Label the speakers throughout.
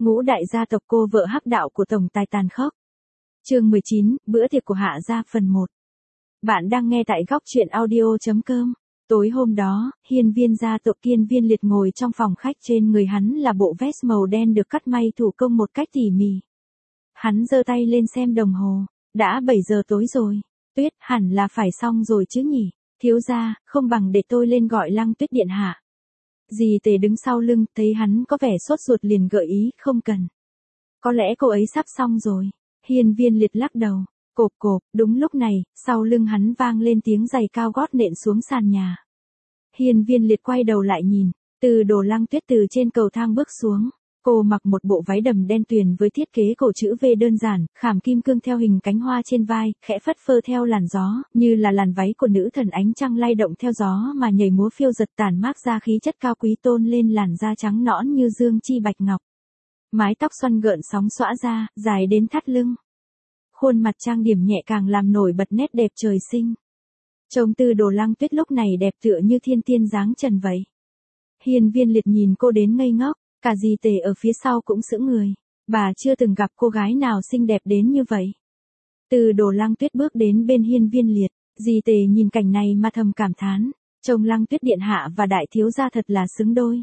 Speaker 1: Ngũ đại gia tộc cô vợ hắc đạo của tổng tài tàn khốc. Chương 19, bữa tiệc của Hạ gia phần 1. Bạn đang nghe tại góc truyện audio.com. Tối hôm đó, hiên viên gia tộc Kiên Viên Liệt ngồi trong phòng khách, trên người hắn là bộ vest màu đen được cắt may thủ công một cách tỉ mỉ. Hắn giơ tay lên xem đồng hồ, đã 7 giờ tối rồi. Tuyết, hẳn là phải xong rồi chứ nhỉ? Thiếu gia, không bằng để tôi lên gọi Lăng Tuyết điện hạ. Dì Tề đứng sau lưng, thấy hắn có vẻ sốt ruột liền gợi ý, không cần. Có lẽ cô ấy sắp xong rồi. Hiên Viên Liệt lắc đầu, cộp cộp, đúng lúc này, sau lưng hắn vang lên tiếng giày cao gót nện xuống sàn nhà. Hiên Viên Liệt quay đầu lại nhìn, Từ Đồ Lăng Tuyết từ trên cầu thang bước xuống. Cô mặc một bộ váy đầm đen tuyền với thiết kế cổ chữ V đơn giản, khảm kim cương theo hình cánh hoa trên vai, khẽ phất phơ theo làn gió, như là làn váy của nữ thần ánh trăng lay động theo gió mà nhảy múa phiêu giật, tản mát ra khí chất cao quý tôn lên làn da trắng nõn như dương chi bạch ngọc. Mái tóc xoăn gợn sóng xõa ra, dài đến thắt lưng. Khuôn mặt trang điểm nhẹ càng làm nổi bật nét đẹp trời sinh. Trông Từ Đồ Lăng Tuyết lúc này đẹp tựa như thiên tiên dáng trần vậy. Hiên Viên Liệt nhìn cô đến ngây ngốc. Cả dì Tề ở phía sau cũng sững người. Bà chưa từng gặp cô gái nào xinh đẹp đến như vậy. Từ Đồ Lăng Tuyết bước đến bên Hiên Viên Liệt. Dì Tề nhìn cảnh này mà thầm cảm thán. Trông Lăng Tuyết điện hạ và đại thiếu gia thật là xứng đôi.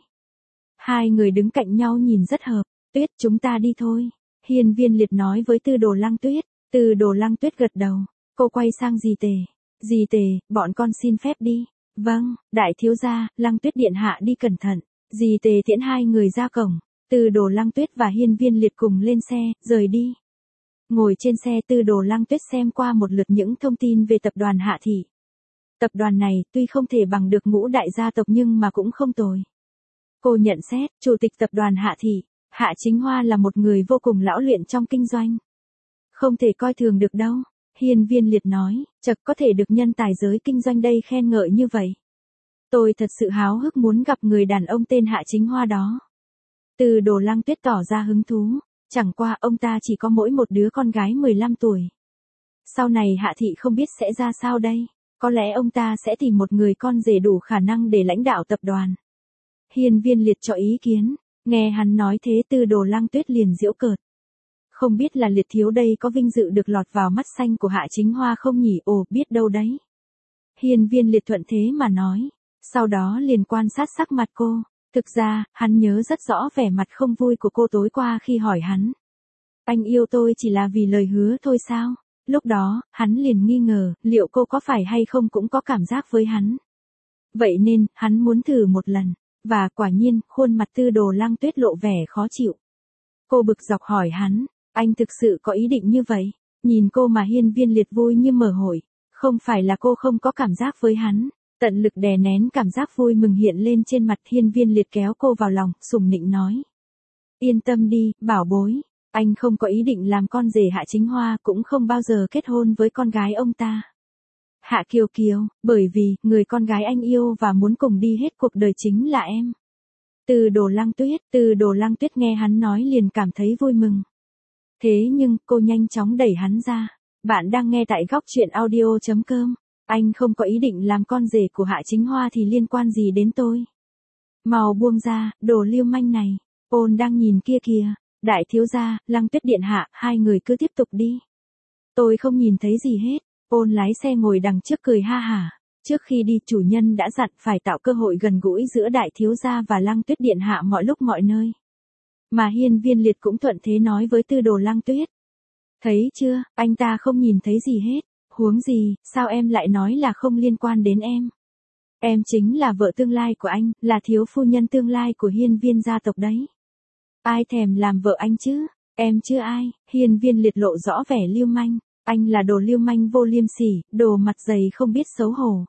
Speaker 1: Hai người đứng cạnh nhau nhìn rất hợp. Tuyết, chúng ta đi thôi. Hiên Viên Liệt nói với Từ Đồ Lăng Tuyết. Từ Đồ Lăng Tuyết gật đầu. Cô quay sang dì Tề. Dì Tề, bọn con xin phép đi. Vâng, đại thiếu gia, Lăng Tuyết điện hạ đi cẩn thận. Dì Tề tiễn hai người ra cổng, Từ Đồ Lăng Tuyết và Hiên Viên Liệt cùng lên xe, rời đi. Ngồi trên xe, Từ Đồ Lăng Tuyết xem qua một lượt những thông tin về tập đoàn Hạ Thị. Tập đoàn này tuy không thể bằng được Ngũ đại gia tộc nhưng mà cũng không tồi. Cô nhận xét, chủ tịch tập đoàn Hạ Thị, Hạ Chính Hoa là một người vô cùng lão luyện trong kinh doanh. Không thể coi thường được đâu. Hiên Viên Liệt nói, chật, có thể được nhân tài giới kinh doanh đây khen ngợi như vậy. Tôi thật sự háo hức muốn gặp người đàn ông tên Hạ Chính Hoa đó. Từ Đồ Lăng Tuyết tỏ ra hứng thú, chẳng qua ông ta chỉ có mỗi một đứa con gái 15 tuổi. Sau này Hạ Thị không biết sẽ ra sao đây, có lẽ ông ta sẽ tìm một người con rể đủ khả năng để lãnh đạo tập đoàn. Hiên Viên Liệt cho ý kiến, nghe hắn nói thế Từ Đồ Lăng Tuyết liền giễu cợt. Không biết là Liệt thiếu đây có vinh dự được lọt vào mắt xanh của Hạ Chính Hoa không nhỉ? Ồ, biết đâu đấy. Hiên Viên Liệt thuận thế mà nói. Sau đó liền quan sát sắc mặt cô. Thực ra, hắn nhớ rất rõ vẻ mặt không vui của cô tối qua khi hỏi hắn. Anh yêu tôi chỉ là vì lời hứa thôi sao? Lúc đó, hắn liền nghi ngờ, liệu cô có phải hay không cũng có cảm giác với hắn. Vậy nên, hắn muốn thử một lần. Và quả nhiên, khuôn mặt Từ Đồ Lăng Tuyết lộ vẻ khó chịu. Cô bực dọc hỏi hắn, anh thực sự có ý định như vậy? Nhìn cô mà Hiên Viên Liệt vui như mở hội. Không phải là cô không có cảm giác với hắn. Tận lực đè nén cảm giác vui mừng hiện lên trên mặt. Hiên Viên Liệt kéo cô vào lòng, sủng nịnh nói. Yên tâm đi, bảo bối. Anh không có ý định làm con rể Hạ Chính Hoa, cũng không bao giờ kết hôn với con gái ông ta. Hạ Kiều Kiều, bởi vì, người con gái anh yêu và muốn cùng đi hết cuộc đời chính là em. Từ Đồ Lăng Tuyết nghe hắn nói liền cảm thấy vui mừng. Thế nhưng, cô nhanh chóng đẩy hắn ra. Bạn đang nghe tại góc truyện audio.com. Anh không có ý định làm con rể của Hạ Chính Hoa thì liên quan gì đến tôi? Mau buông ra, đồ lưu manh này. Ôn đang nhìn kia kìa. Đại thiếu gia, Lăng Tuyết điện hạ, hai người cứ tiếp tục đi. Tôi không nhìn thấy gì hết. Ôn lái xe ngồi đằng trước cười ha hả. Trước khi đi chủ nhân đã dặn phải tạo cơ hội gần gũi giữa đại thiếu gia và Lăng Tuyết điện hạ mọi lúc mọi nơi. Mà Hiên Viên Liệt cũng thuận thế nói với Từ Đồ Lăng Tuyết. Thấy chưa, anh ta không nhìn thấy gì hết. Huống gì, sao em lại nói là không liên quan đến em? Em chính là vợ tương lai của anh, là thiếu phu nhân tương lai của Hiên Viên gia tộc đấy. Ai thèm làm vợ anh chứ? Em chưa ai. Hiên Viên Liệt lộ rõ vẻ lưu manh. Anh là đồ lưu manh vô liêm sỉ, đồ mặt dày không biết xấu hổ.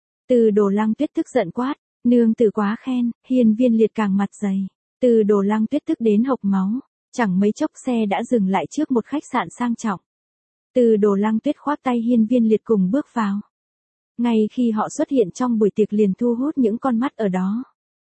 Speaker 1: Từ Đồ Lăng Tuyết tức giận quát, nương tử quá khen. Hiên Viên Liệt càng mặt dày. Từ Đồ Lăng Tuyết tức đến hộc máu. Chẳng mấy chốc xe đã dừng lại trước một khách sạn sang trọng. Từ Đồ Lăng Tuyết khoác tay Hiên Viên Liệt cùng bước vào. Ngay khi họ xuất hiện trong buổi tiệc liền thu hút những con mắt ở đó.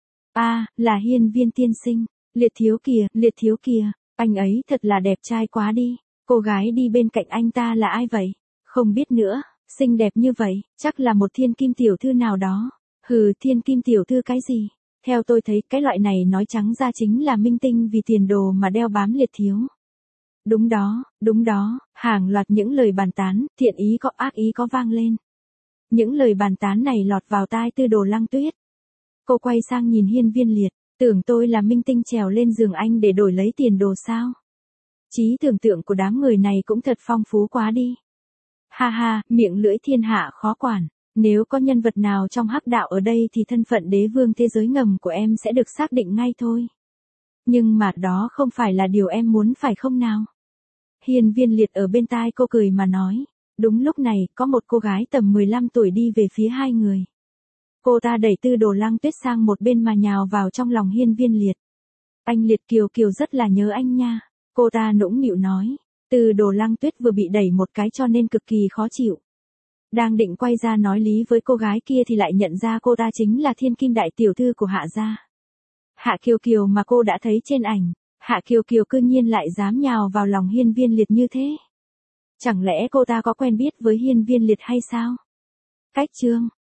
Speaker 1: Là Hiên Viên tiên sinh. Liệt thiếu kìa, anh ấy thật là đẹp trai quá đi. Cô gái đi bên cạnh anh ta là ai vậy? Không biết nữa, xinh đẹp như vậy, chắc là một thiên kim tiểu thư nào đó. Hừ, thiên kim tiểu thư cái gì? Theo tôi thấy cái loại này nói trắng ra chính là minh tinh vì tiền đồ mà đeo bám Liệt thiếu. Đúng đó, hàng loạt những lời bàn tán, thiện ý có ác ý có vang lên. Những lời bàn tán này lọt vào tai Tư Đồ Lăng Tuyết. Cô quay sang nhìn Hiên Viên Liệt, tưởng tôi là minh tinh trèo lên giường anh để đổi lấy tiền đồ sao? Trí tưởng tượng của đám người này cũng thật phong phú quá đi. Ha ha, miệng lưỡi thiên hạ khó quản. Nếu có nhân vật nào trong hắc đạo ở đây thì thân phận đế vương thế giới ngầm của em sẽ được xác định ngay thôi. Nhưng mà đó không phải là điều em muốn phải không nào? Hiên Viên Liệt ở bên tai cô cười mà nói. Đúng lúc này, có một cô gái tầm 15 tuổi đi về phía hai người. Cô ta đẩy Tư Đồ Lăng Tuyết sang một bên mà nhào vào trong lòng Hiên Viên Liệt. Anh Liệt Kiều Kiều rất là nhớ anh nha. Cô ta nũng nịu nói. Tư Đồ Lăng Tuyết vừa bị đẩy một cái cho nên cực kỳ khó chịu. Đang định quay ra nói lý với cô gái kia thì lại nhận ra cô ta chính là thiên kim đại tiểu thư của Hạ gia. Hạ Kiều Kiều mà cô đã thấy trên ảnh. Hạ Kiều Kiều cư nhiên lại dám nhào vào lòng Hiên Viên Liệt như thế. Chẳng lẽ cô ta có quen biết với Hiên Viên Liệt hay sao? Cách chương